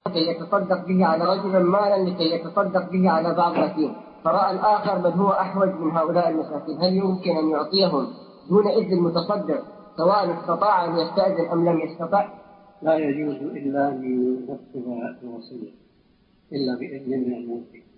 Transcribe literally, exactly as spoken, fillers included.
لكي يتصدق به على رجل مالا لكي يتصدق به على بعض اليتيم، فرأى الآخر من هو أحوج من هؤلاء المساكين، هل يمكن أن يعطيهم دون إذن المتصدق سواء استطاع أن يستأذن أم لم يستطع؟ لا يجوز إلا أن ينفذ الوصية إلا بإذن من الموصي.